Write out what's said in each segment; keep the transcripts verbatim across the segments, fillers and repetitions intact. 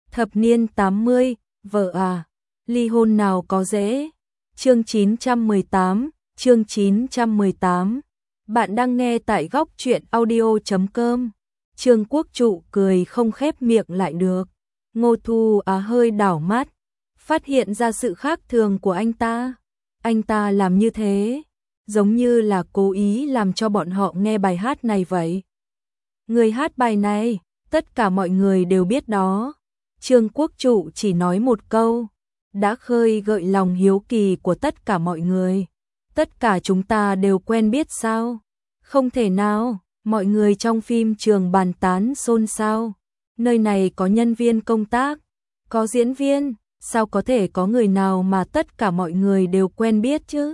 Thập niên tám mươi, vợ à, ly hôn nào có dễ. Chương chín trăm mười tám, chương chín trăm mười tám. Bạn đang nghe tại góc truyện audio chấm com. Trương Quốc Trụ cười không khép miệng lại được. Ngô Thu Á hơi đảo mắt, phát hiện ra sự khác thường của anh ta. Anh ta làm như thế, giống như là cố ý làm cho bọn họ nghe bài hát này vậy. Người hát bài này, tất cả mọi người đều biết đó. Trương Quốc Trụ chỉ nói một câu, đã khơi gợi lòng hiếu kỳ của tất cả mọi người. Tất cả chúng ta đều quen biết sao? Không thể nào, mọi người trong phim trường bàn tán xôn xao. Nơi này có nhân viên công tác, có diễn viên, sao có thể có người nào mà tất cả mọi người đều quen biết chứ?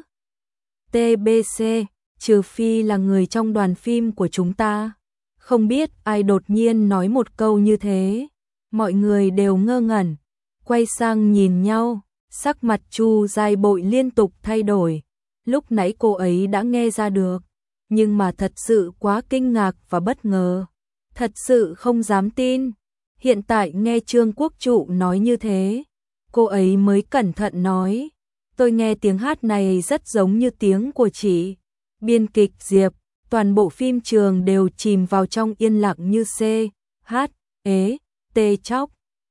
tê bê xê, trừ phi là người trong đoàn phim của chúng ta. Không biết ai đột nhiên nói một câu như thế. Mọi người đều ngơ ngẩn, quay sang nhìn nhau, sắc mặt Chu Giai Bội liên tục thay đổi. Lúc nãy cô ấy đã nghe ra được, nhưng mà thật sự quá kinh ngạc và bất ngờ. Thật sự không dám tin. Hiện tại nghe Trương Quốc Trụ nói như thế, cô ấy mới cẩn thận nói, tôi nghe tiếng hát này rất giống như tiếng của chị. Biên kịch Diệp, toàn bộ phim trường đều chìm vào trong yên lặng như C, H, ế, tê chóc.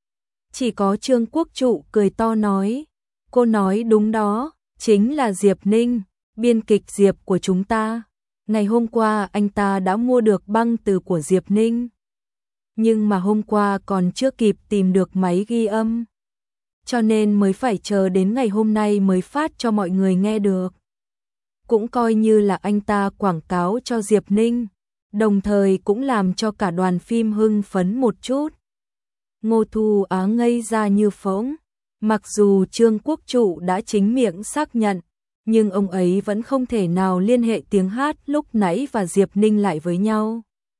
Chỉ có Trương Quốc Trụ cười to nói, cô nói đúng đó, chính là Diệp Ninh, biên kịch Diệp của chúng ta. Ngày hôm qua anh ta đã mua được băng từ của Diệp Ninh, nhưng mà hôm qua còn chưa kịp tìm được máy ghi âm, cho nên mới phải chờ đến ngày hôm nay mới phát cho mọi người nghe được. Cũng coi như là anh ta quảng cáo cho Diệp Ninh, đồng thời cũng làm cho cả đoàn phim hưng phấn một chút. Ngô Thu Á ngây ra như phỗng, mặc dù Trương Quốc Trụ đã chính miệng xác nhận, nhưng ông ấy vẫn không thể nào liên hệ tiếng hát lúc nãy và Diệp Ninh lại với nhau.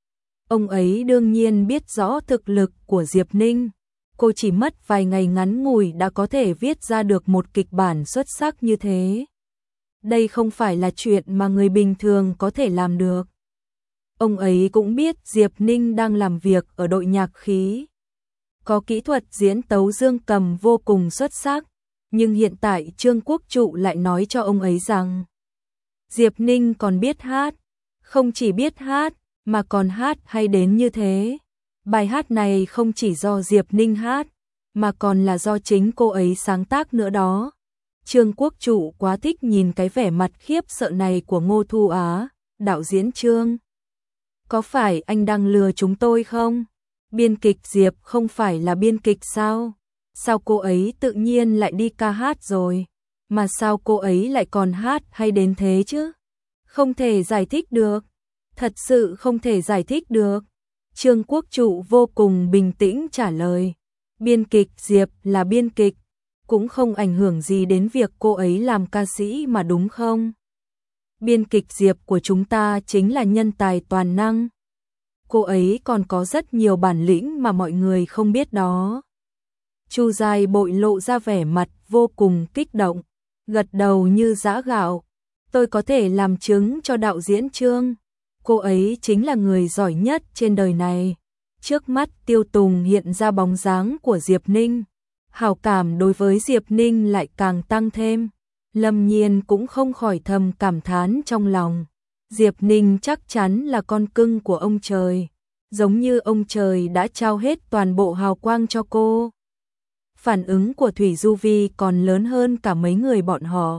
Ông ấy đương nhiên biết rõ thực lực của Diệp Ninh, cô chỉ mất vài ngày ngắn ngủi đã có thể viết ra được một kịch bản xuất sắc như thế. Đây không phải là chuyện mà người bình thường có thể làm được. Ông ấy cũng biết Diệp Ninh đang làm việc ở đội nhạc khí, có kỹ thuật diễn tấu dương cầm vô cùng xuất sắc, nhưng hiện tại Trương Quốc Trụ lại nói cho ông ấy rằng Diệp Ninh còn biết hát, không chỉ biết hát mà còn hát hay đến như thế. Bài hát này không chỉ do Diệp Ninh hát, mà còn là do chính cô ấy sáng tác nữa đó. Trương Quốc Trụ quá thích nhìn cái vẻ mặt khiếp sợ này của Ngô Thu Á. Đạo diễn Trương, có phải anh đang lừa chúng tôi không? Biên kịch Diệp không phải là biên kịch sao? Sao cô ấy tự nhiên lại đi ca hát rồi? Mà sao cô ấy lại còn hát hay đến thế chứ? Không thể giải thích được. Thật sự không thể giải thích được. Trương Quốc Trụ vô cùng bình tĩnh trả lời. Biên kịch Diệp là biên kịch, cũng không ảnh hưởng gì đến việc cô ấy làm ca sĩ mà đúng không? Biên kịch Diệp của chúng ta chính là nhân tài toàn năng. Cô ấy còn có rất nhiều bản lĩnh mà mọi người không biết đó. Chu Giai Bội lộ ra vẻ mặt vô cùng kích động, gật đầu như giã gạo. Tôi có thể làm chứng cho đạo diễn Trương, cô ấy chính là người giỏi nhất trên đời này. Trước mắt Tiêu Tùng hiện ra bóng dáng của Diệp Ninh, hảo cảm đối với Diệp Ninh lại càng tăng thêm. Lâm Nhiên cũng không khỏi thầm cảm thán trong lòng. Diệp Ninh chắc chắn là con cưng của ông trời, giống như ông trời đã trao hết toàn bộ hào quang cho cô. Phản ứng của Thủy Du Vi còn lớn hơn cả mấy người bọn họ.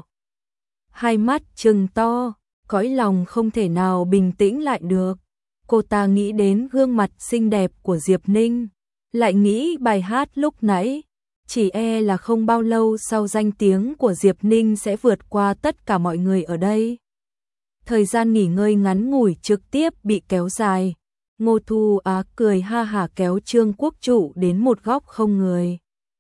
Hai mắt trừng to, cõi lòng không thể nào bình tĩnh lại được. Cô ta nghĩ đến gương mặt xinh đẹp của Diệp Ninh, lại nghĩ bài hát lúc nãy. Chỉ e là không bao lâu sau danh tiếng của Diệp Ninh sẽ vượt qua tất cả mọi người ở đây. Thời gian nghỉ ngơi ngắn ngủi trực tiếp bị kéo dài. Ngô Thu Á cười ha hả kéo Trương Quốc Trụ đến một góc không người.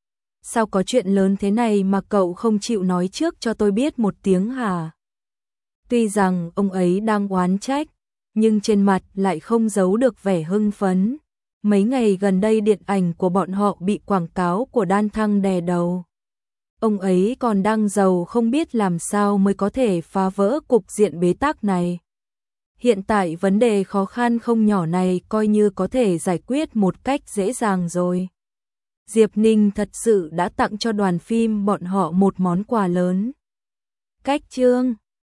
Sao có chuyện lớn thế này mà cậu không chịu nói trước cho tôi biết một tiếng hả? Tuy rằng ông ấy đang oán trách, nhưng trên mặt lại không giấu được vẻ hưng phấn. Mấy ngày gần đây điện ảnh của bọn họ bị quảng cáo của Đan Thăng đè đầu. Ông ấy còn đang giàu không biết làm sao mới có thể phá vỡ cục diện bế tắc này. Hiện tại vấn đề khó khăn không nhỏ này coi như có thể giải quyết một cách dễ dàng rồi. Diệp Ninh thật sự đã tặng cho đoàn phim bọn họ một món quà lớn. Cách chương